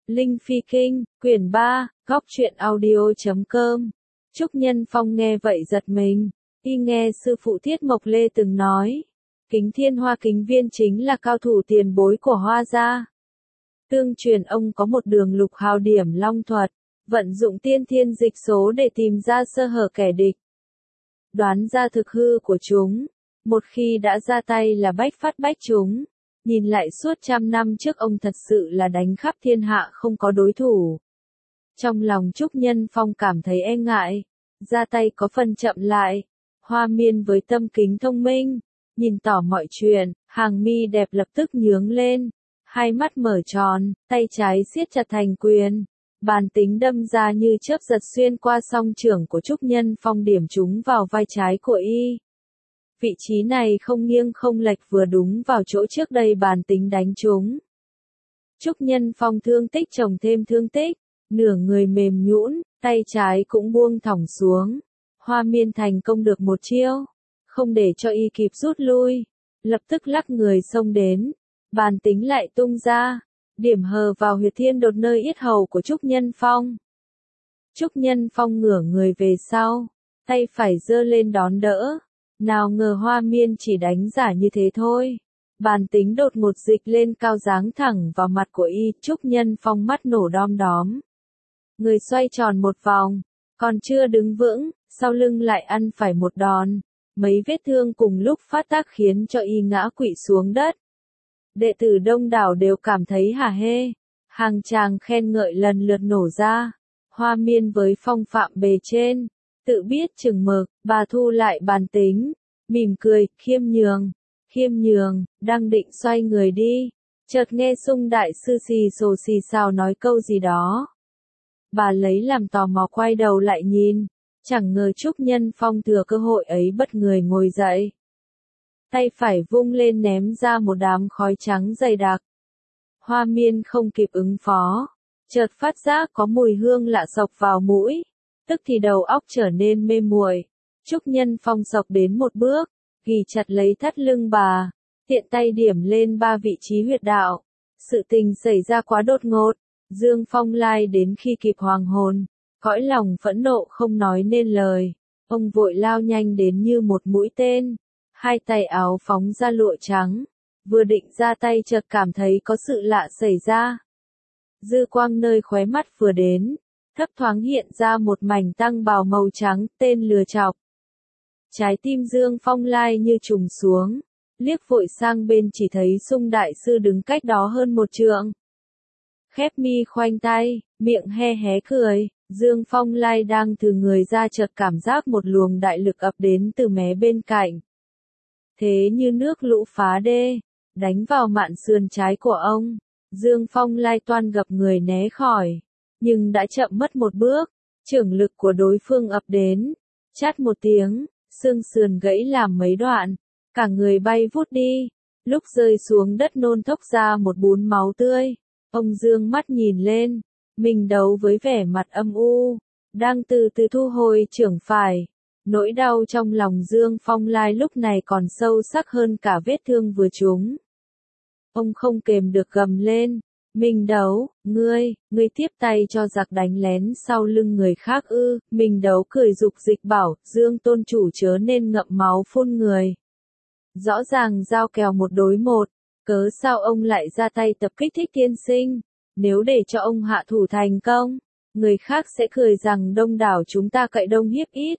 Linh Phi Kinh, quyển 3, góc truyện audio.com. Trúc Nhân Phong nghe vậy giật mình, y nghe sư phụ Thiết Mộc Lê từng nói, Kính Thiên Hoa Kính Viên chính là cao thủ tiền bối của Hoa gia. Tương truyền ông có một đường lục hào điểm long thuật, vận dụng tiên thiên dịch số để tìm ra sơ hở kẻ địch, đoán ra thực hư của chúng, một khi đã ra tay là bách phát bách trúng. Nhìn lại suốt 100 năm trước ông thật sự là đánh khắp thiên hạ không có đối thủ. Trong lòng Trúc Nhân Phong cảm thấy e ngại, ra tay có phần chậm lại. Hoa Miên với tâm kính thông minh, nhìn tỏ mọi chuyện, hàng mi đẹp lập tức nhướng lên, hai mắt mở tròn, tay trái siết chặt thành quyền, bàn tính đâm ra như chớp giật xuyên qua song trưởng của Trúc Nhân Phong điểm trúng vào vai trái của y. Vị trí này không nghiêng không lệch vừa đúng vào chỗ trước đây bàn tính đánh trúng. Trúc Nhân Phong thương tích chồng thêm thương tích, nửa người mềm nhũn, tay trái cũng buông thõng xuống. Hoa Miên thành công được một chiêu, không để cho y kịp rút lui, lập tức lắc người xông đến, bàn tính lại tung ra, điểm hờ vào huyệt thiên đột nơi yết hầu của Trúc Nhân Phong. Trúc Nhân Phong ngửa người về sau, tay phải giơ lên đón đỡ. Nào ngờ Hoa Miên chỉ đánh giả như thế thôi. Bàn tính đột ngột dịch lên cao giáng thẳng vào mặt của y, Trúc Nhân Phong mắt nổ đom đóm. Người xoay tròn một vòng, còn chưa đứng vững, sau lưng lại ăn phải một đòn. Mấy vết thương cùng lúc phát tác khiến cho y ngã quỵ xuống đất. Đệ tử đông đảo đều cảm thấy hả hê. Hàng tràng khen ngợi lần lượt nổ ra. Hoa Miên với phong phạm bề trên, tự biết chừng mực, bà thu lại bàn tính, mỉm cười, khiêm nhường, đang định xoay người đi, chợt nghe Sung đại sư xì xào nói câu gì đó. Bà lấy làm tò mò quay đầu lại nhìn, chẳng ngờ Trúc Nhân Phong thừa cơ hội ấy bất người ngồi dậy. Tay phải vung lên ném ra một đám khói trắng dày đặc. Hoa Miên không kịp ứng phó, chợt phát giác có mùi hương lạ xộc vào mũi. Tức thì đầu óc trở nên mê muội. Trúc Nhân Phong xộc đến một bước, ghì chặt lấy thắt lưng bà, tiện tay điểm lên 3 vị trí huyệt đạo. Sự tình xảy ra quá đột ngột, Dương Phong Lai đến khi kịp hoàng hồn, cõi lòng phẫn nộ không nói nên lời. Ông vội lao nhanh đến như một mũi tên, hai tay áo phóng ra lụa trắng, vừa định ra tay chợt cảm thấy có sự lạ xảy ra. Dư quang nơi khóe mắt vừa đến, thấp thoáng hiện ra một mảnh tăng bào màu trắng, tên lừa chọc. Trái tim Dương Phong Lai như trùng xuống, liếc vội sang bên chỉ thấy Sung đại sư đứng cách đó hơn một trượng. Khép mi khoanh tay, miệng he hé cười, Dương Phong Lai đang từ người ra chợt cảm giác một luồng đại lực ập đến từ mé bên cạnh. Thế như nước lũ phá đê, đánh vào mạn sườn trái của ông, Dương Phong Lai toan gập người né khỏi. Nhưng đã chậm mất một bước, chưởng lực của đối phương ập đến, chát một tiếng, xương sườn gãy làm mấy đoạn, cả người bay vút đi, lúc rơi xuống đất nôn thốc ra một bún máu tươi. Ông dương mắt nhìn lên, mình đấu với vẻ mặt âm u, đang từ từ thu hồi chưởng phải. Nỗi đau trong lòng Dương Phong Lai lúc này còn sâu sắc hơn cả vết thương vừa trúng. Ông không kềm được gầm lên. Mình đấu, ngươi tiếp tay cho giặc đánh lén sau lưng người khác ư? Mình đấu cười dục dịch bảo, Dương tôn chủ chớ nên ngậm máu phun người. Rõ ràng giao kèo một đối một, cớ sao ông lại ra tay tập kích Thích tiên sinh? Nếu để cho ông hạ thủ thành công, người khác sẽ cười rằng đông đảo chúng ta cậy đông hiếp ít.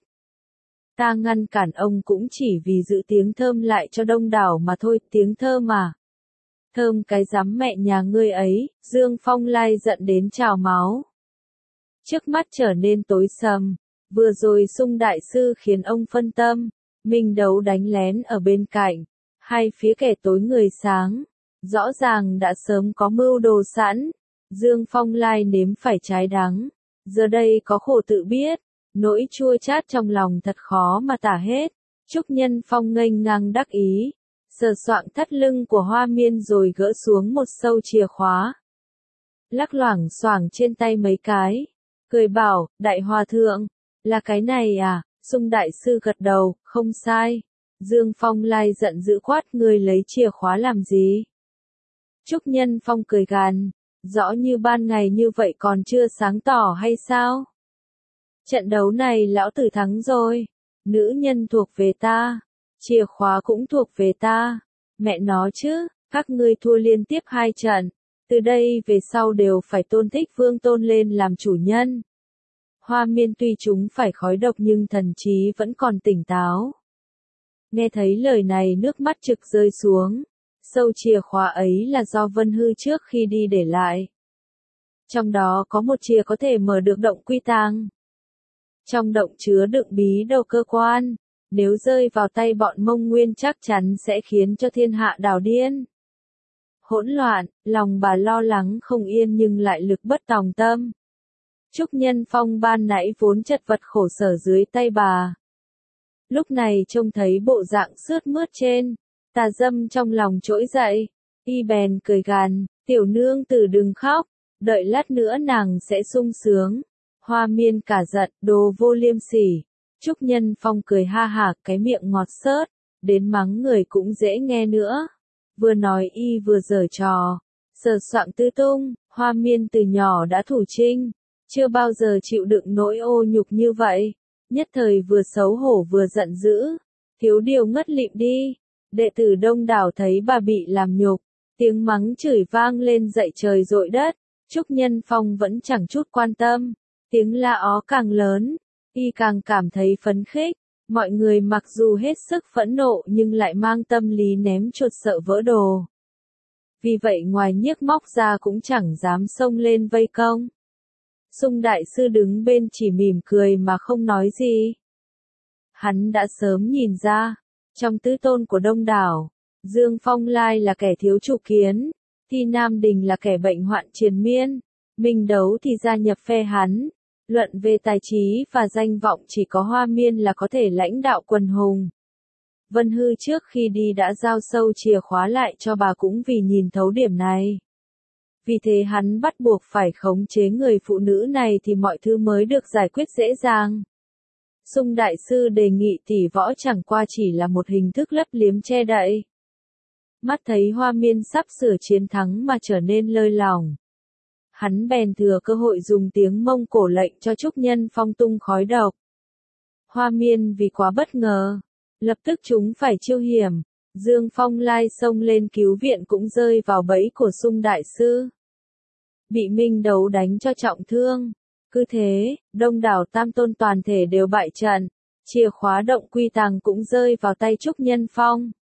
Ta ngăn cản ông cũng chỉ vì giữ tiếng thơm lại cho đông đảo mà thôi, tiếng thơm mà. Thơm cái rắm mẹ nhà ngươi ấy, Dương Phong Lai giận đến trào máu. Trước mắt trở nên tối sầm, vừa rồi Sung đại sư khiến ông phân tâm, mình đấu đánh lén ở bên cạnh, hai phía kẻ tối người sáng, rõ ràng đã sớm có mưu đồ sẵn. Dương Phong Lai nếm phải trái đắng, giờ đây có khổ tự biết, nỗi chua chát trong lòng thật khó mà tả hết. Trúc Nhân Phong nghênh ngang đắc ý, sờ soạng thắt lưng của Hoa Miên rồi gỡ xuống một sâu chìa khóa. Lắc loảng xoảng trên tay mấy cái, cười bảo, đại hòa thượng, là cái này à? Sung đại sư gật đầu, không sai. Dương Phong Lai giận dữ quát, ngươi lấy chìa khóa làm gì? Trúc Nhân Phong cười gằn, rõ như ban ngày như vậy còn chưa sáng tỏ hay sao? Trận đấu này lão tử thắng rồi, nữ nhân thuộc về ta, chìa khóa cũng thuộc về ta, mẹ nó chứ, các ngươi thua liên tiếp 2 trận, từ đây về sau đều phải tôn thích vương tôn lên làm chủ nhân. Hoa Miên tuy chúng phải khói độc nhưng thần trí vẫn còn tỉnh táo. Nghe thấy lời này nước mắt trực rơi xuống, sâu chìa khóa ấy là do Vân Hư trước khi đi để lại. Trong đó có một chìa có thể mở được động quy tàng. Trong động chứa đựng bí đầu cơ quan, nếu rơi vào tay bọn Mông Nguyên chắc chắn sẽ khiến cho thiên hạ đảo điên. Hỗn loạn, lòng bà lo lắng không yên nhưng lại lực bất tòng tâm. Trúc Nhân Phong ban nãy vốn chật vật khổ sở dưới tay bà. Lúc này trông thấy bộ dạng sướt mướt trên, tà dâm trong lòng trỗi dậy, y bèn cười gằn, tiểu nương tử đừng khóc, đợi lát nữa nàng sẽ sung sướng. Hoa Miên cả giận, đồ vô liêm sỉ. Trúc Nhân Phong cười ha hả, cái miệng ngọt xớt, đến mắng người cũng dễ nghe nữa. Vừa nói y vừa giở trò, sờ soạng tư tung, Hoa Miên từ nhỏ đã thủ trinh, chưa bao giờ chịu đựng nỗi ô nhục như vậy, nhất thời vừa xấu hổ vừa giận dữ, thiếu điều ngất lịm đi. Đệ tử đông đảo thấy bà bị làm nhục, tiếng mắng chửi vang lên dậy trời dội đất, Trúc Nhân Phong vẫn chẳng chút quan tâm, tiếng la ó càng lớn, y càng cảm thấy phấn khích, mọi người mặc dù hết sức phẫn nộ nhưng lại mang tâm lý ném chuột sợ vỡ đồ. Vì vậy ngoài nhiếc móc ra cũng chẳng dám xông lên vây công. Sung đại sư đứng bên chỉ mỉm cười mà không nói gì. Hắn đã sớm nhìn ra, trong tứ tôn của đông đảo, Dương Phong Lai là kẻ thiếu chủ kiến, Thi Nam Đình là kẻ bệnh hoạn triền miên, Minh Đấu thì gia nhập phe hắn. Luận về tài trí và danh vọng chỉ có Hoa Miên là có thể lãnh đạo quần hùng. Vân Hư trước khi đi đã giao sâu chìa khóa lại cho bà cũng vì nhìn thấu điểm này. Vì thế hắn bắt buộc phải khống chế người phụ nữ này thì mọi thứ mới được giải quyết dễ dàng. Sung đại sư đề nghị tỷ võ chẳng qua chỉ là một hình thức lấp liếm che đậy. Mắt thấy Hoa Miên sắp sửa chiến thắng mà trở nên lơi lỏng. Hắn bèn thừa cơ hội dùng tiếng Mông Cổ lệnh cho Trúc Nhân Phong tung khói độc. Hoa Miên vì quá bất ngờ, lập tức chúng phải chiêu hiểm, Dương Phong Lai xông lên cứu viện cũng rơi vào bẫy của Sung đại sư. Bị Minh Đấu đánh cho trọng thương, cứ thế, đông đảo tam tôn toàn thể đều bại trận, chìa khóa động quy tàng cũng rơi vào tay Trúc Nhân Phong.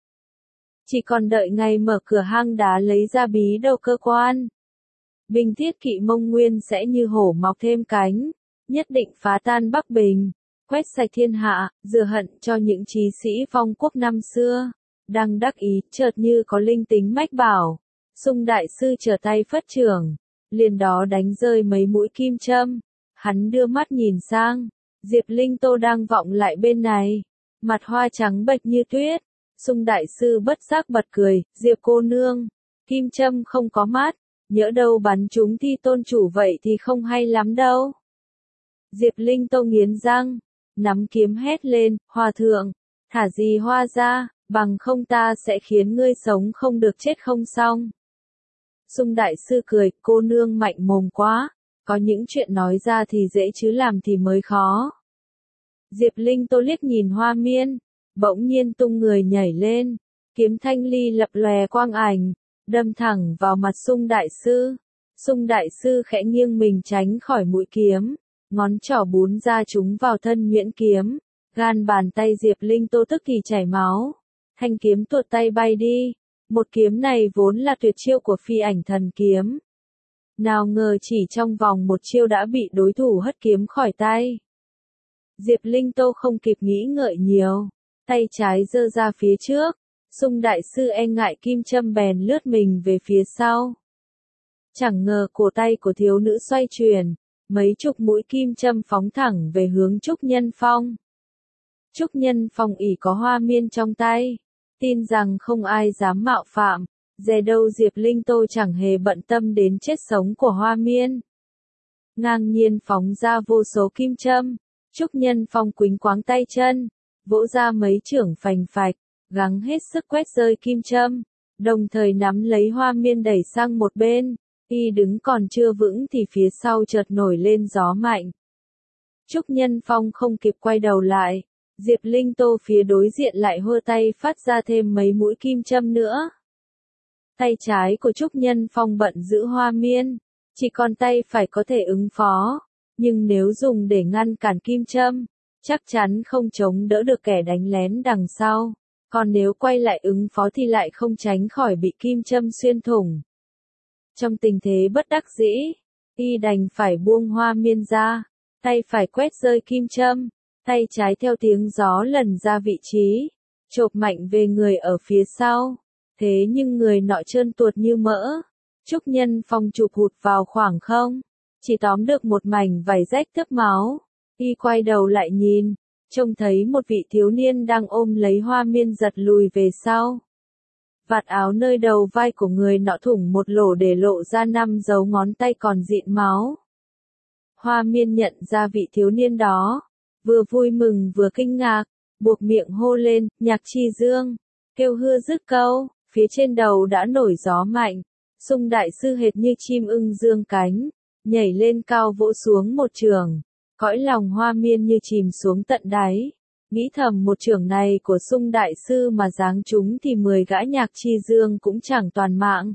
Chỉ còn đợi ngày mở cửa hang đá lấy ra bí đầu cơ quan. Binh Thiết Kỵ Mông Nguyên sẽ như hổ mọc thêm cánh, nhất định phá tan Bắc Bình, quét sạch thiên hạ, rửa hận cho những chí sĩ vong quốc năm xưa. Đang đắc ý, chợt như có linh tính mách bảo, Sung đại sư trở tay phất trưởng, liền đó đánh rơi mấy mũi kim châm. Hắn đưa mắt nhìn sang, Diệp Linh Tô đang vọng lại bên này, mặt hoa trắng bệch như tuyết. Sung đại sư bất giác bật cười, Diệp cô nương, kim châm không có mát. Nhỡ đâu bắn chúng Thi tôn chủ vậy thì không hay lắm đâu. Diệp Linh Tô nghiến răng, nắm kiếm hét lên, hòa thượng, thả gì hoa ra, bằng không ta sẽ khiến ngươi sống không được chết không xong. Sung đại sư cười, cô nương mạnh mồm quá, có những chuyện nói ra thì dễ chứ làm thì mới khó. Diệp Linh Tô liếc nhìn Hoa Miên, bỗng nhiên tung người nhảy lên, kiếm thanh ly lập lòe quang ảnh. Đâm thẳng vào mặt Sung đại sư. Sung đại sư khẽ nghiêng mình tránh khỏi mũi kiếm, ngón trỏ bún ra chúng vào thân nhuyễn kiếm, gan bàn tay Diệp Linh Tô tức thì chảy máu. Thanh kiếm tuột tay bay đi, một kiếm này vốn là tuyệt chiêu của Phi Ảnh Thần Kiếm. Nào ngờ chỉ trong vòng một chiêu đã bị đối thủ hất kiếm khỏi tay. Diệp Linh Tô không kịp nghĩ ngợi nhiều, tay trái giơ ra phía trước. Sung đại sư e ngại kim châm bèn lướt mình về phía sau. Chẳng ngờ cổ tay của thiếu nữ xoay chuyển, mấy chục mũi kim châm phóng thẳng về hướng Trúc Nhân Phong. Trúc Nhân Phong ỷ có Hoa Miên trong tay, tin rằng không ai dám mạo phạm, dè đâu Diệp Linh Tô chẳng hề bận tâm đến chết sống của Hoa Miên. Ngang nhiên phóng ra vô số kim châm, Trúc Nhân Phong quỳnh quáng tay chân, vỗ ra mấy chưởng phành phạch. Gắng hết sức quét rơi kim châm, đồng thời nắm lấy Hoa Miên đẩy sang một bên, Y đứng còn chưa vững thì phía sau chợt nổi lên gió mạnh. Trúc Nhân Phong không kịp quay đầu lại, Diệp Linh Tô phía đối diện lại hơ tay phát ra thêm mấy mũi kim châm nữa. Tay trái của Trúc Nhân Phong bận giữ Hoa Miên, chỉ còn tay phải có thể ứng phó, nhưng nếu dùng để ngăn cản kim châm, chắc chắn không chống đỡ được kẻ đánh lén đằng sau, còn nếu quay lại ứng phó thì lại không tránh khỏi bị kim châm xuyên thủng. Trong tình thế bất đắc dĩ, Y đành phải buông Hoa Miên ra, tay phải quét rơi kim châm, tay trái theo tiếng gió lần ra vị trí, chộp mạnh về người ở phía sau. Thế nhưng người nọ trơn tuột như mỡ, Trúc Nhân Phong chụp hụt vào khoảng không, chỉ tóm được một mảnh vải rách thấm máu. Y quay đầu lại nhìn, trông thấy một vị thiếu niên đang ôm lấy Hoa Miên giật lùi về sau. Vạt áo nơi đầu vai của người nọ thủng một lỗ để lộ ra 5 dấu ngón tay còn dịn máu. Hoa Miên nhận ra vị thiếu niên đó, vừa vui mừng vừa kinh ngạc, buộc miệng hô lên, Nhạc Chi Dương, kêu hưa dứt câu, phía trên đầu đã nổi gió mạnh, Sung đại sư hệt như chim ưng dương cánh, nhảy lên cao vỗ xuống một chưởng, cõi lòng Hoa Miên như chìm xuống tận đáy, nghĩ thầm một chưởng này của Sung đại sư mà giáng trúng thì 10 gã Nhạc Chi Dương cũng chẳng toàn mạng.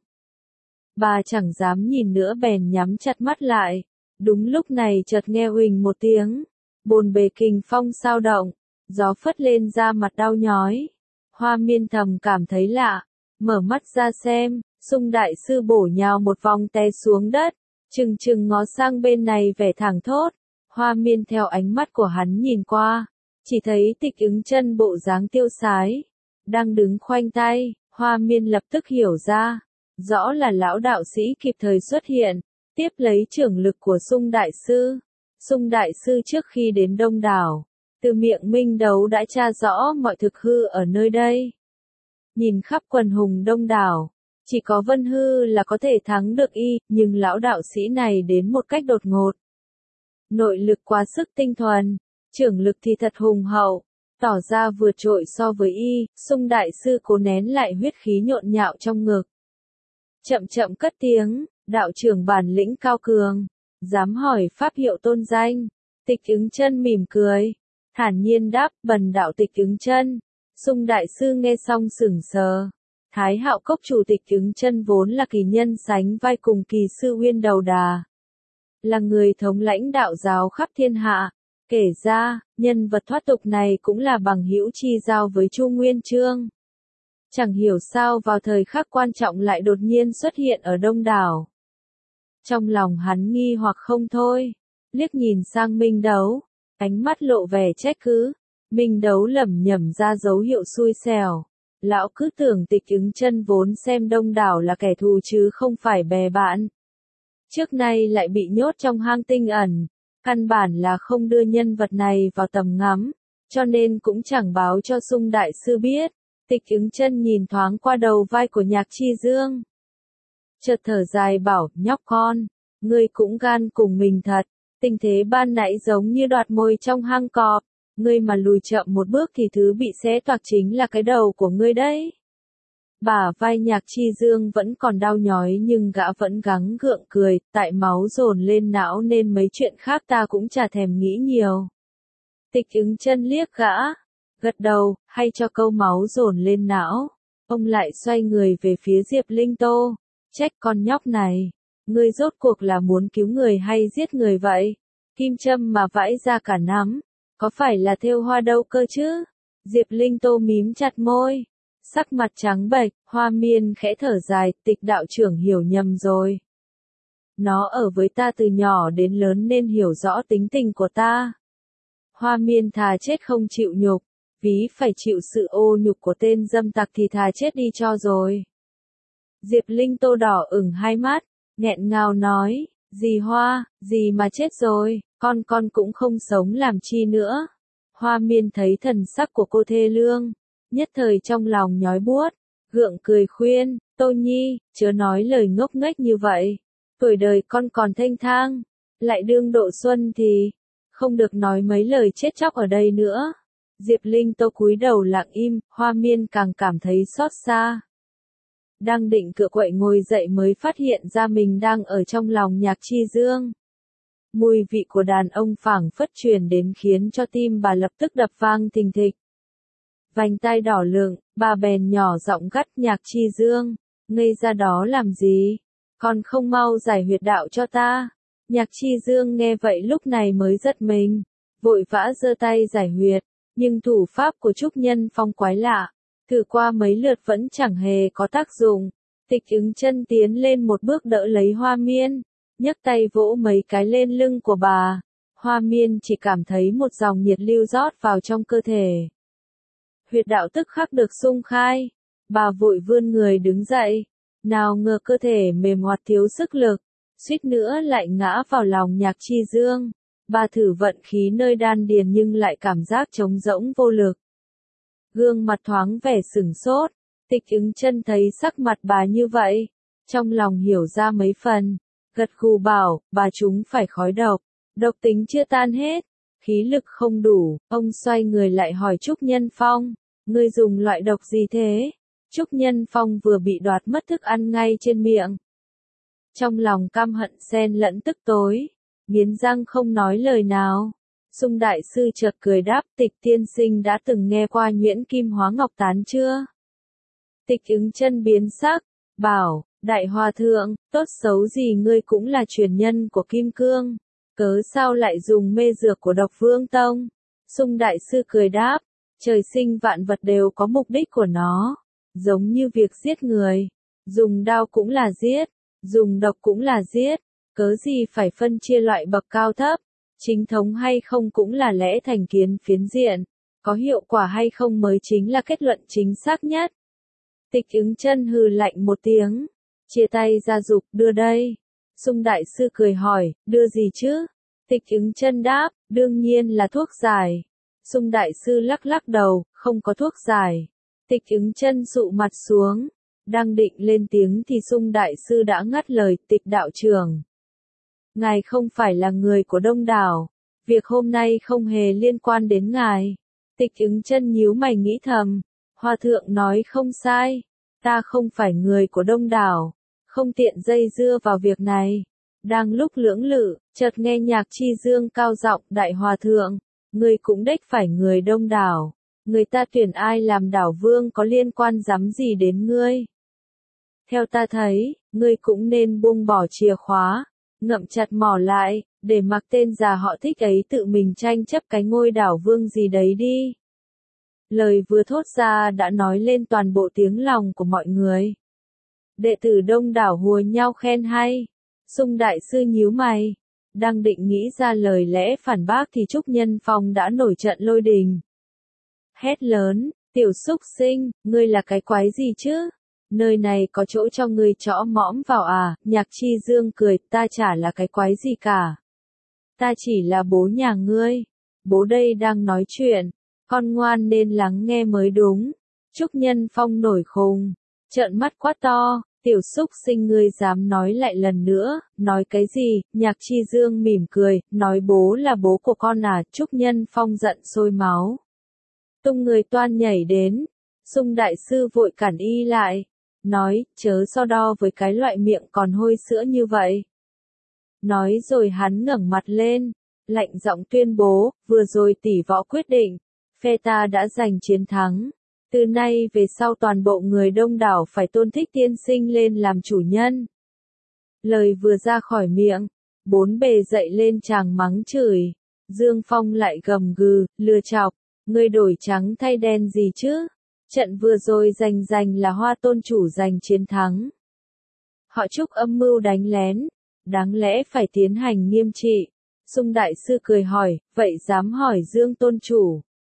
Bà chẳng dám nhìn nữa bèn nhắm chặt mắt lại. Đúng lúc này chợt nghe huỳnh một tiếng, bồn bề kình phong sao động, gió phất lên da mặt đau nhói. Hoa Miên thầm cảm thấy lạ, mở mắt ra xem, Sung đại sư bổ nhào một vòng té xuống đất, chừng chừng ngó sang bên này vẻ thảng thốt. Hoa Miên theo ánh mắt của hắn nhìn qua, chỉ thấy Tịch Ứng Chân bộ dáng tiêu sái, đang đứng khoanh tay. Hoa Miên lập tức hiểu ra, rõ là lão đạo sĩ kịp thời xuất hiện, tiếp lấy trưởng lực của Sung đại sư. Sung đại sư trước khi đến Đông Đảo, từ miệng Minh Đấu đã tra rõ mọi thực hư ở nơi đây. Nhìn khắp quần hùng Đông Đảo, chỉ có Vân Hư là có thể thắng được Y, nhưng lão đạo sĩ này đến một cách đột ngột. Nội lực quá sức tinh thuần, trưởng lực thì thật hùng hậu, tỏ ra vượt trội so với Y. Sung đại sư cố nén lại huyết khí nhộn nhạo trong ngực. Chậm chậm cất tiếng, đạo trưởng bản lĩnh cao cường, dám hỏi pháp hiệu tôn danh. Tịch Ứng Chân mỉm cười, thản nhiên đáp, bần đạo Tịch Ứng Chân. Sung đại sư nghe xong sửng sờ. Thái Hạo Cốc chủ Tịch Ứng Chân vốn là kỳ nhân sánh vai cùng kỳ sư Uyên Đầu Đà, là người thống lãnh đạo giáo khắp thiên hạ. Kể ra, nhân vật thoát tục này cũng là bằng hữu chi giao với Chu Nguyên Chương. Chẳng hiểu sao vào thời khắc quan trọng lại đột nhiên xuất hiện ở Đông Đảo. Trong lòng hắn nghi hoặc không thôi, liếc nhìn sang Minh Đấu, ánh mắt lộ vẻ trách cứ. Minh Đấu lẩm nhẩm ra dấu hiệu xui xẻo. Lão cứ tưởng Tịch Ứng Chân vốn xem Đông Đảo là kẻ thù chứ không phải bè bạn. Trước nay lại bị nhốt trong hang tinh ẩn, căn bản là không đưa nhân vật này vào tầm ngắm, cho nên cũng chẳng báo cho Sung đại sư biết. Tịch Ứng Chân nhìn thoáng qua đầu vai của Nhạc Chi Dương, chợt thở dài bảo, nhóc con, ngươi cũng gan cùng mình thật, tình thế ban nãy giống như đoạt mồi trong hang cọp, ngươi mà lùi chậm một bước thì thứ bị xé toạc chính là cái đầu của ngươi đấy. Bả vai Nhạc Chi Dương vẫn còn đau nhói nhưng gã vẫn gắng gượng cười, tại máu dồn lên não nên mấy chuyện khác ta cũng chả thèm nghĩ nhiều. Tịch Ứng Chân liếc gã, gật đầu, hay cho câu máu dồn lên não. Ông lại xoay người về phía Diệp Linh Tô, trách con nhóc này, ngươi rốt cuộc là muốn cứu người hay giết người vậy? Kim châm mà vãi ra cả nắm, có phải là thêu hoa đâu cơ chứ? Diệp Linh Tô mím chặt môi, sắc mặt trắng bệch. Hoa Miên khẽ thở dài, Tịch đạo trưởng hiểu nhầm rồi. Nó ở với ta từ nhỏ đến lớn nên hiểu rõ tính tình của ta. Hoa Miên thà chết không chịu nhục, ví phải chịu sự ô nhục của tên dâm tặc thì thà chết đi cho rồi. Diệp Linh Tô đỏ ửng hai mắt, nghẹn ngào nói, dì Hoa, dì mà chết rồi, con cũng không sống làm chi nữa. Hoa Miên thấy thần sắc của cô thê lương, nhất thời trong lòng nhói buốt, gượng cười khuyên, Tô Nhi, chớ nói lời ngốc nghếch như vậy, tuổi đời con còn thênh thang, lại đương độ xuân thì, không được nói mấy lời chết chóc ở đây nữa. Diệp Linh Tô cúi đầu lặng im, Hoa Miên càng cảm thấy xót xa. đang định cựa quậy ngồi dậy mới phát hiện ra mình đang ở trong lòng Nhạc Chi Dương. Mùi vị của đàn ông phảng phất truyền đến khiến cho tim bà lập tức đập vang thình thịch. Vành tai đỏ lựng, bà bèn nhỏ giọng gắt Nhạc Chi Dương, ngây ra đó làm gì? Còn không mau giải huyệt đạo cho ta. Nhạc Chi Dương nghe vậy lúc này mới giật mình, vội vã giơ tay giải huyệt, nhưng thủ pháp của Trúc Nhân Phong quái lạ, thử qua mấy lượt vẫn chẳng hề có tác dụng. Tịch Ứng Chân tiến lên một bước đỡ lấy Hoa Miên, nhấc tay vỗ mấy cái lên lưng của bà. Hoa Miên chỉ cảm thấy một dòng nhiệt lưu rót vào trong cơ thể. Huyệt đạo tức khắc được xung khai, bà vội vươn người đứng dậy, nào ngờ cơ thể mềm oặt thiếu sức lực, suýt nữa lại ngã vào lòng Nhạc Chi Dương. Bà thử vận khí nơi đan điền nhưng lại cảm giác trống rỗng vô lực. Gương mặt thoáng vẻ sửng sốt, Tịch Ứng Chân thấy sắc mặt bà như vậy, trong lòng hiểu ra mấy phần, gật gù bảo, bà chúng phải khói độc, độc tính chưa tan hết, khí lực không đủ. Ông xoay người lại hỏi Trúc Nhân Phong, ngươi dùng loại độc gì thế? Trúc Nhân Phong vừa bị đoạt mất thức ăn ngay trên miệng. Trong lòng căm hận xen lẫn tức tối, nghiến răng không nói lời nào. Sung đại sư chợt cười đáp, Tịch tiên sinh đã từng nghe qua nhuyễn kim hóa ngọc tán chưa? Tịch Ứng Chân biến sắc, bảo, đại hòa thượng, tốt xấu gì ngươi cũng là truyền nhân của Kim Cương, cớ sao lại dùng mê dược của Độc Vương Tông? Sung đại sư cười đáp, trời sinh vạn vật đều có mục đích của nó, giống như việc giết người, dùng đao cũng là giết, dùng độc cũng là giết, cớ gì phải phân chia loại bậc cao thấp, chính thống hay không cũng là lẽ thành kiến phiến diện, có hiệu quả hay không mới chính là kết luận chính xác nhất. Tịch Ứng Chân hừ lạnh một tiếng, chia tay ra giục, đưa đây. Sung đại sư cười hỏi, đưa gì chứ? Tịch Ứng Chân đáp, đương nhiên là thuốc giải. Sung đại sư lắc lắc đầu, không có thuốc giải. Tịch Ứng Chân sụ mặt xuống, đang định lên tiếng thì Sung đại sư đã ngắt lời, Tịch đạo trưởng. Ngài không phải là người của Đông Đảo, việc hôm nay không hề liên quan đến ngài. Tịch Ứng Chân nhíu mày nghĩ thầm, Hòa thượng nói không sai, ta không phải người của Đông Đảo, không tiện dây dưa vào việc này. Đang lúc lưỡng lự, chợt nghe Nhạc Chi Dương cao giọng, đại hòa thượng, ngươi cũng đếch phải người Đông Đảo, người ta tuyển ai làm đảo vương có liên quan dám gì đến ngươi. Theo ta thấy, ngươi cũng nên buông bỏ chìa khóa, ngậm chặt mỏ lại, để mặc tên già họ Thích ấy tự mình tranh chấp cái ngôi đảo vương gì đấy đi. Lời vừa thốt ra đã nói lên toàn bộ tiếng lòng của mọi người. Đệ tử Đông Đảo hùa nhau khen hay. Sung đại sư nhíu mày, đang định nghĩ ra lời lẽ phản bác thì Trúc Nhân Phong đã nổi trận lôi đình. Hét lớn, tiểu xúc sinh, ngươi là cái quái gì chứ? Nơi này có chỗ cho ngươi chõ mõm vào à? Nhạc Chi Dương cười, ta chả là cái quái gì cả. Ta chỉ là bố nhà ngươi. Bố đây đang nói chuyện, con ngoan nên lắng nghe mới đúng. Trúc Nhân Phong nổi khùng, trợn mắt quát to, tiểu xúc sinh ngươi dám nói lại lần nữa, nói cái gì? Nhạc Chi Dương mỉm cười, nói bố là bố của con à? Trúc Nhân Phong giận sôi máu, tung người toan nhảy đến. Sung đại sư vội cản y lại, nói, chớ so đo với cái loại miệng còn hôi sữa như vậy. Nói rồi hắn ngẩng mặt lên, lạnh giọng tuyên bố, vừa rồi tỷ võ quyết định, phe ta đã giành chiến thắng. Từ nay về sau toàn bộ người Đông Đảo phải tôn Thích tiên sinh lên làm chủ nhân. Lời vừa ra khỏi miệng, bốn bề dậy lên tràng mắng chửi. Dương Phong lại gầm gừ, lừa chọc, ngươi đổi trắng thay đen gì chứ? Trận vừa rồi giành là Hoa tôn chủ giành chiến thắng. Họ Trúc âm mưu đánh lén, đáng lẽ phải tiến hành nghiêm trị. Sung đại sư cười hỏi, vậy dám hỏi Dương tôn chủ?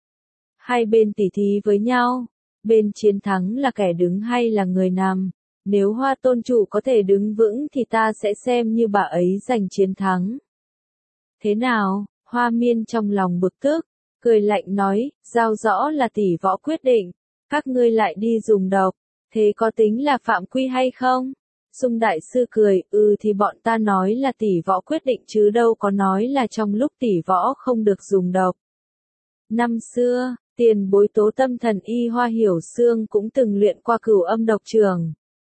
Hai bên tỉ thí với nhau, bên chiến thắng là kẻ đứng hay là người nằm? Nếu Hoa tôn chủ có thể đứng vững thì ta sẽ xem như bà ấy giành chiến thắng. Thế nào? Hoa Miên trong lòng bực tức, cười lạnh nói, giao rõ là tỷ võ quyết định, các ngươi lại đi dùng độc, thế có tính là phạm quy hay không? Sung đại sư cười, thì bọn ta nói là tỷ võ quyết định chứ đâu có nói là trong lúc tỷ võ không được dùng độc. Năm xưa, tiền bối Tố Tâm thần y Hoa Hiểu Xương cũng từng luyện qua Cửu Âm độc trường.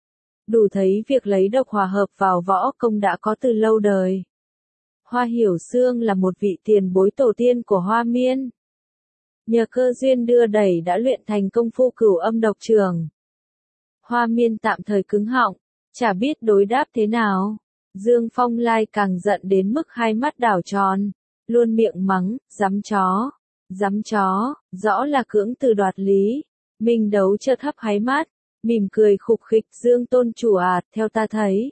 đủ thấy việc lấy độc hòa hợp vào võ công đã có từ lâu đời. Hoa Hiểu Xương là một vị tiền bối tổ tiên của Hoa Miên. Nhờ cơ duyên đưa đẩy đã luyện thành công phu Cửu Âm Độc Trường. Hoa Miên tạm thời cứng họng, chả biết đối đáp thế nào. Dương Phong Lai càng giận đến mức hai mắt đảo tròn, luôn miệng mắng, dám chó, rõ là cưỡng từ đoạt lý. Minh Đấu chợt hấp háy mắt, mỉm cười khục khịch, Dương tôn chủ theo ta thấy.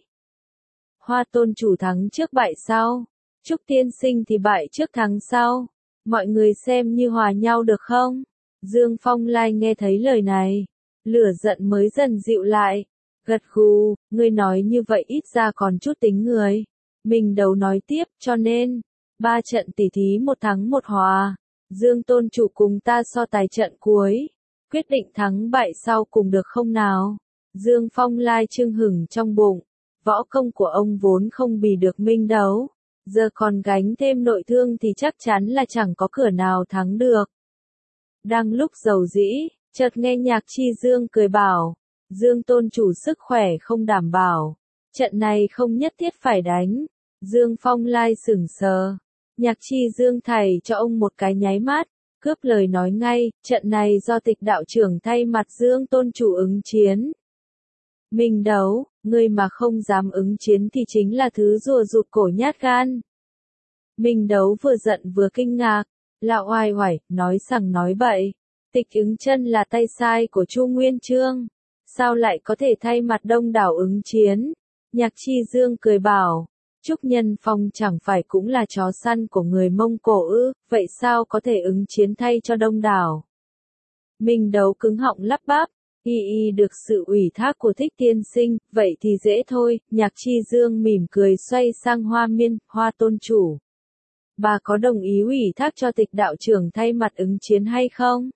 Hoa tôn chủ thắng trước bại sau, Trúc tiên sinh thì bại trước thắng sau. Mọi người xem như hòa nhau được không? Dương Phong Lai nghe thấy lời này, lửa giận mới dần dịu lại. Gật gù, ngươi nói như vậy ít ra còn chút tính người. Minh Đấu nói tiếp, cho nên, 3 trận tỉ thí 1 thắng 1 hòa. Dương tôn chủ cùng ta so tài trận cuối. Quyết định thắng bại sau cùng được không nào? Dương Phong Lai chưng hửng trong bụng. Võ công của ông vốn không bì được Minh Đấu. Giờ còn gánh thêm nội thương thì chắc chắn là chẳng có cửa nào thắng được. Đang lúc giàu dĩ, chợt nghe Nhạc Chi Dương cười bảo. Dương tôn chủ sức khỏe không đảm bảo. Trận này không nhất thiết phải đánh. Dương Phong Lai sững sờ. Nhạc Chi Dương thầy cho ông một cái nháy mắt. Cướp lời nói ngay, trận này do Tịch đạo trưởng thay mặt Dương tôn chủ ứng chiến. Minh Đấu, ngươi mà không dám ứng chiến thì chính là thứ rùa rụt cổ nhát gan. Minh Đấu vừa giận vừa kinh ngạc, lão oai oải, nói sằng nói bậy. Tịch Ứng Chân là tay sai của Chu Nguyên Chương, sao lại có thể thay mặt đông đảo ứng chiến? Nhạc Chi Dương cười bảo, Trúc Nhân Phong chẳng phải cũng là chó săn của người Mông Cổ ư, vậy sao có thể ứng chiến thay cho đông đảo? Minh Đấu cứng họng lắp bắp, y được sự ủy thác của Thích tiên sinh, vậy thì dễ thôi. Nhạc Chi Dương mỉm cười xoay sang Hoa Miên, Hoa tôn chủ. Bà có đồng ý ủy thác cho Tịch đạo trưởng thay mặt ứng chiến hay không?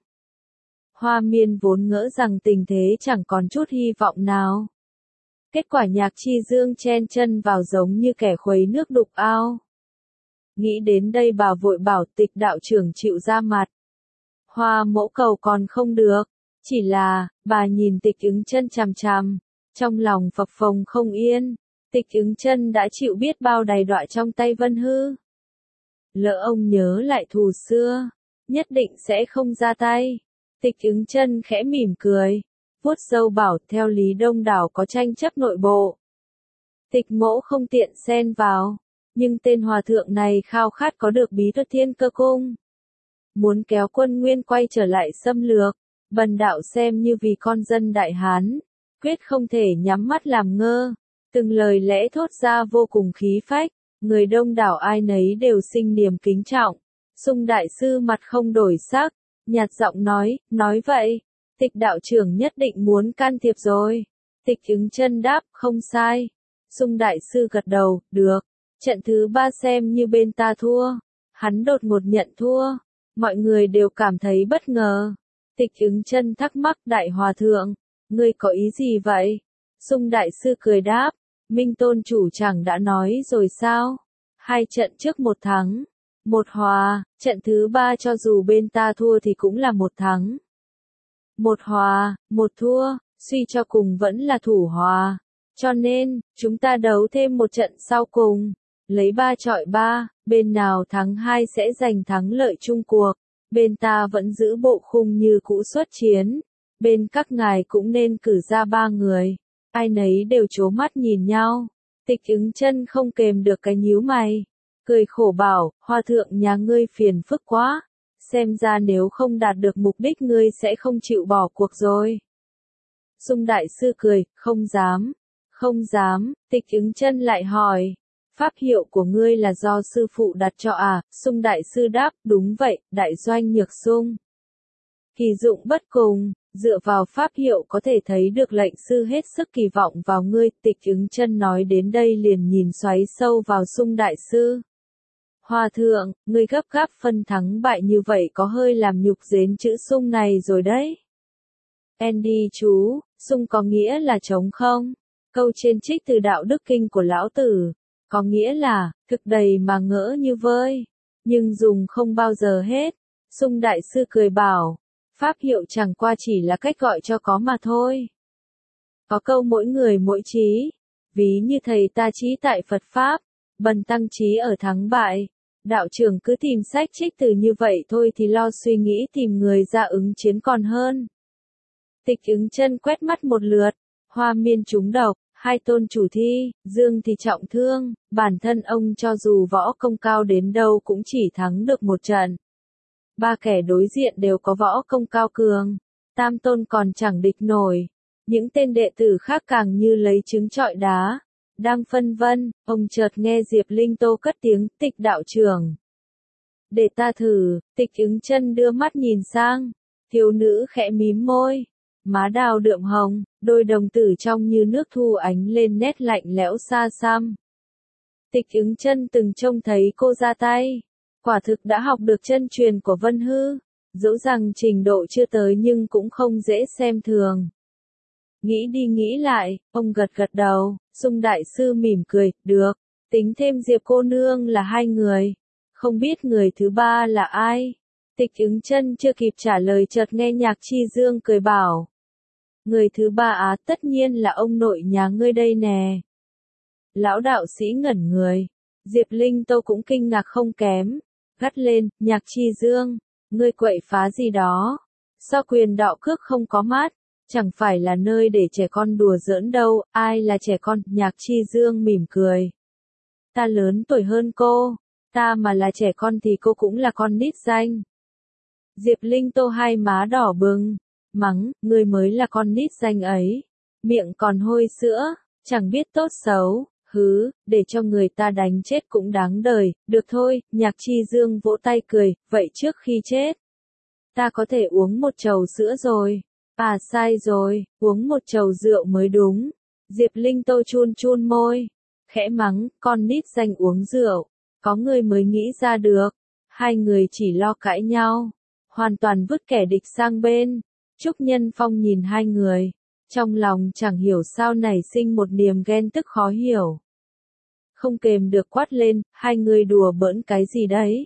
Hoa Miên vốn ngỡ rằng tình thế chẳng còn chút hy vọng nào. Kết quả Nhạc Chi Dương chen chân vào giống như kẻ khuấy nước đục ao. Nghĩ đến đây bà vội bảo Tịch đạo trưởng chịu ra mặt. Hoa mẫu cầu còn không được. Chỉ là, bà nhìn Tịch Ứng Chân chằm chằm, trong lòng phập phồng không yên. Tịch Ứng Chân đã chịu biết bao đày đọa trong tay Vân Hư. Lỡ ông nhớ lại thù xưa, nhất định sẽ không ra tay. Tịch Ứng Chân khẽ mỉm cười, vuốt râu bảo theo lý đông đảo có tranh chấp nội bộ. Tịch mẫu không tiện xen vào, nhưng tên hòa thượng này khao khát có được bí thuật Thiên Cơ Cung. Muốn kéo quân Nguyên quay trở lại xâm lược, bần đạo xem như vì con dân Đại Hán, quyết không thể nhắm mắt làm ngơ. Từng lời lẽ thốt ra vô cùng khí phách, người đông đảo ai nấy đều sinh niềm kính trọng. Sung đại sư mặt không đổi sắc, nhạt giọng nói vậy, Tịch đạo trưởng nhất định muốn can thiệp rồi. Tịch Ứng Chân đáp, không sai. Sung đại sư gật đầu, được. Trận thứ 3 xem như bên ta thua. Hắn đột ngột nhận thua. Mọi người đều cảm thấy bất ngờ. Tịch Ứng Chân thắc mắc, đại hòa thượng, ngươi có ý gì vậy? Sung đại sư cười đáp, Minh tôn chủ chẳng đã nói rồi sao? 2 trận trước 1 thắng, 1 hòa, trận thứ 3 cho dù bên ta thua thì cũng là 1 thắng. 1 hòa, 1 thua, suy cho cùng vẫn là thủ hòa. Cho nên, chúng ta đấu thêm 1 trận sau cùng, lấy 3 chọi 3, bên nào thắng 2 sẽ giành thắng lợi chung cuộc. Bên ta vẫn giữ bộ khung như cũ xuất chiến. Bên các ngài cũng nên cử ra 3 người. Ai nấy đều trố mắt nhìn nhau. Tịch Ứng Chân không kềm được cái nhíu mày. Cười khổ bảo, hòa thượng nhà ngươi phiền phức quá. Xem ra nếu không đạt được mục đích ngươi sẽ không chịu bỏ cuộc rồi. Sung đại sư cười, không dám. Tịch Ứng Chân lại hỏi. Pháp hiệu của ngươi là do sư phụ đặt cho à? Sung đại sư đáp, đúng vậy, đại doanh Nhược Sung. Kỳ dụng bất cùng, dựa vào pháp hiệu có thể thấy được lệnh sư hết sức kỳ vọng vào ngươi. Tịch Ứng Chân nói đến đây liền nhìn xoáy sâu vào Sung đại sư. Hòa thượng, ngươi gấp gáp phân thắng bại như vậy có hơi làm nhục dến chữ Sung này rồi đấy. Andy chú, Sung có nghĩa là trống không? Câu trên trích từ đạo đức kinh của lão tử. Có nghĩa là, thực đầy mà ngỡ như vơi, nhưng dùng không bao giờ hết. Sung đại sư cười bảo, pháp hiệu chẳng qua chỉ là cách gọi cho có mà thôi. Có câu mỗi người mỗi trí, ví như thầy ta trí tại Phật Pháp, bần tăng trí ở thắng bại. Đạo trưởng cứ tìm sách trích từ như vậy thôi thì lo suy nghĩ tìm người ra ứng chiến còn hơn. Tịch Ứng Chân quét mắt một lượt, Hoa Miên trúng độc, hai tôn chủ thi, Dương thì trọng thương, bản thân ông cho dù võ công cao đến đâu cũng chỉ thắng được một trận. Ba kẻ đối diện đều có võ công cao cường, tam tôn còn chẳng địch nổi. Những tên đệ tử khác càng như lấy trứng trọi đá. Đang phân vân, ông chợt nghe Diệp Linh Tô cất tiếng, Tịch đạo trưởng. Để ta thử, Tịch Ứng Chân đưa mắt nhìn sang, thiếu nữ khẽ mím môi, má đào đượm hồng, đôi đồng tử trong như nước thu ánh lên nét lạnh lẽo xa xăm. Tịch Ứng Chân từng trông thấy cô ra tay, quả thực đã học được chân truyền của Vân Hư, dẫu rằng trình độ chưa tới nhưng cũng không dễ xem thường. Nghĩ đi nghĩ lại, ông gật gật đầu, Sung đại sư mỉm cười, được, tính thêm Diệp cô nương là hai người, không biết người thứ ba là ai. Tịch Ứng Chân chưa kịp trả lời chợt nghe Nhạc Chi Dương cười bảo. Người thứ ba á, tất nhiên là ông nội nhà ngươi đây nè. Lão đạo sĩ ngẩn người, Diệp Linh Tô cũng kinh ngạc không kém, gắt lên, Nhạc Chi Dương, ngươi quậy phá gì đó, sao quyền đạo cước không có mát, chẳng phải là nơi để trẻ con đùa giỡn đâu, ai là trẻ con, Nhạc Chi Dương mỉm cười. Ta lớn tuổi hơn cô, ta mà là trẻ con thì cô cũng là con nít danh. Diệp Linh Tô hai má đỏ bừng, mắng, ngươi mới là con nít danh ấy, miệng còn hôi sữa, chẳng biết tốt xấu, hứ, để cho người ta đánh chết cũng đáng đời, được thôi, Nhạc Chi Dương vỗ tay cười, vậy trước khi chết, ta có thể uống một chầu sữa rồi. À sai rồi, uống một chầu rượu mới đúng. Diệp Linh Tô chun chun môi, khẽ mắng, con nít danh uống rượu, có người mới nghĩ ra được. Hai người chỉ lo cãi nhau, hoàn toàn vứt kẻ địch sang bên. Trúc Nhân Phong nhìn hai người, trong lòng chẳng hiểu sao nảy sinh một niềm ghen tức khó hiểu. Không kềm được quát lên, hai người đùa bỡn cái gì đấy?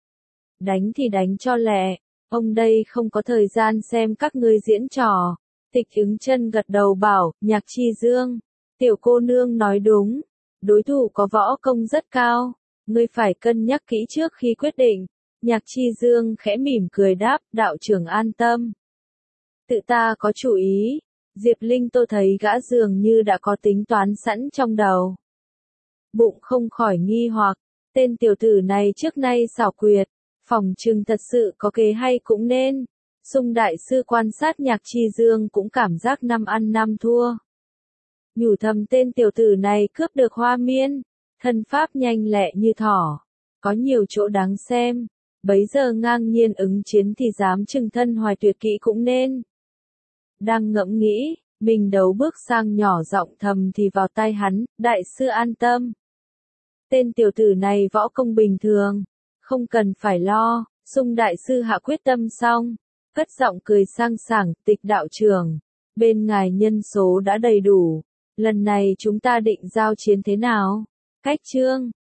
Đánh thì đánh cho lẹ. Ông đây không có thời gian xem các ngươi diễn trò. Tịch Ứng Chân gật đầu bảo, Nhạc Chi Dương, tiểu cô nương nói đúng, đối thủ có võ công rất cao, ngươi phải cân nhắc kỹ trước khi quyết định. Nhạc Chi Dương khẽ mỉm cười đáp, đạo trưởng an tâm. Tự ta có chủ ý. Diệp Linh Tô thấy gã dường như đã có tính toán sẵn trong đầu. Bụng không khỏi nghi hoặc, tên tiểu tử này trước nay xảo quyệt. Phòng trừng thật sự có kế hay cũng nên. Sung đại sư quan sát Nhạc Chi Dương cũng cảm giác năm ăn năm thua. Nhủ thầm tên tiểu tử này cướp được Hoa Miên, thân pháp nhanh lẹ như thỏ, có nhiều chỗ đáng xem. Bấy giờ ngang nhiên ứng chiến thì dám trừng thân Hoài Tuyệt kỹ cũng nên. Đang ngẫm nghĩ, mình đấu bước sang nhỏ giọng thầm thì vào tai hắn, đại sư an tâm. Tên tiểu tử này võ công bình thường, không cần phải lo. Sung đại sư hạ quyết tâm xong, cất giọng cười sang sảng, Tịch đạo trưởng, bên ngài nhân số đã đầy đủ, lần này chúng ta định giao chiến thế nào? Cách chương